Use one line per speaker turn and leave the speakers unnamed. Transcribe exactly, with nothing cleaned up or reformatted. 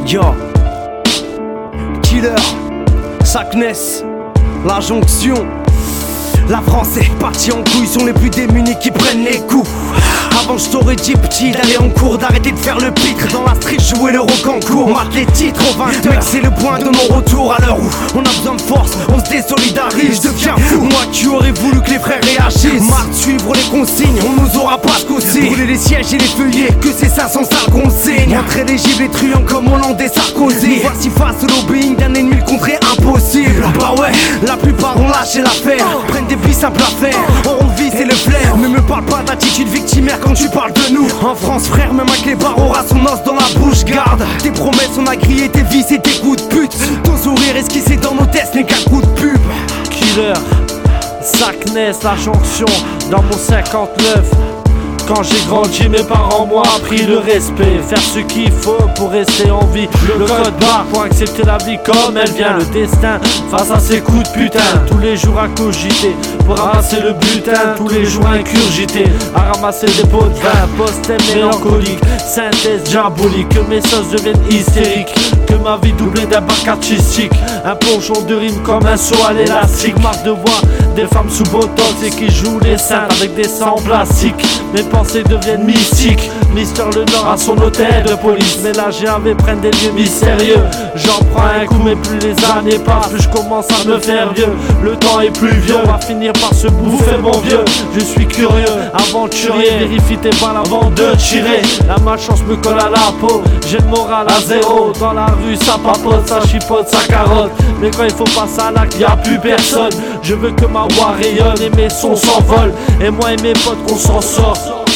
Yo, Killer, Sakness, La Jonction. La France est partie en couille, sont les plus démunis qui prennent les coups. Avant je t'aurais dit petit d'aller en cours, d'arrêter de faire le pitre. Dans la street jouer le rock en cours, mate les titres au vingt heures. Mec c'est le point de mon retour à l'heure où on a besoin de force, on se désolidarise. Je deviens fou, moi qui aurais voulu que les frères réagissent. Mal suivre les consignes, on nous aura pas scossé. Brûler les sièges et les feuillets, que c'est ça sans sale qu'on signe. Entrer les gibes et truands comme Hollande et Sarkozy. Nous voici face au lobbying d'un ennemi, le contrer impossible. Bah ouais, la plupart ont lâché l'affaire, prennent des vies simples à faire, on vit c'est le flair. Mais me parle pas d'attitude victimaire quand tu parles de nous. En France frère, même avec les barres aura son os dans la bouche. Garde tes promesses, on a grillé tes vices et tes coups de pute. Ton sourire esquissé dans nos tests n'est qu'un coup de pub.
Killer, Sakness, La Jonction, dans mon cinquante-neuf. Quand j'ai grandi, mes parents m'ont appris le respect. Faire ce qu'il faut pour rester en vie. Le code barre pour accepter la vie comme elle vient. Le destin face à ces coups de putain. Tous les jours à cogiter pour ramasser le butin. Tous les jours incurgité à ramasser des pots de vin. Post-thème mélancolique, synthèse diabolique. Que mes sauces deviennent hystériques, que ma vie doublée d'un bac artistique. Un plongeon de rime comme un saut à l'élastique. Marque de voix des femmes sous botox et qui jouent les seins avec des sangs plastiques. Mes pensées deviennent mystiques. Mister Le Nord à son hôtel de police, mélangé avec prennent des lieux mystérieux. J'en prends un coup mais plus les années passent, plus je commence à me faire vieux. Le temps est plus vieux, on va finir par se bouffer mon vieux. Je suis curieux, aventurier, vérifie tes balles avant de tirer. La malchance me colle à la peau, j'ai le moral à zéro. Dans la rue ça papote, ça chipote, ça carotte. Mais quand il faut passer à l'acte, y'a plus personne. Je veux que ma voix rayonne et mes sons s'envolent. Et moi et mes potes qu'on s'en sort.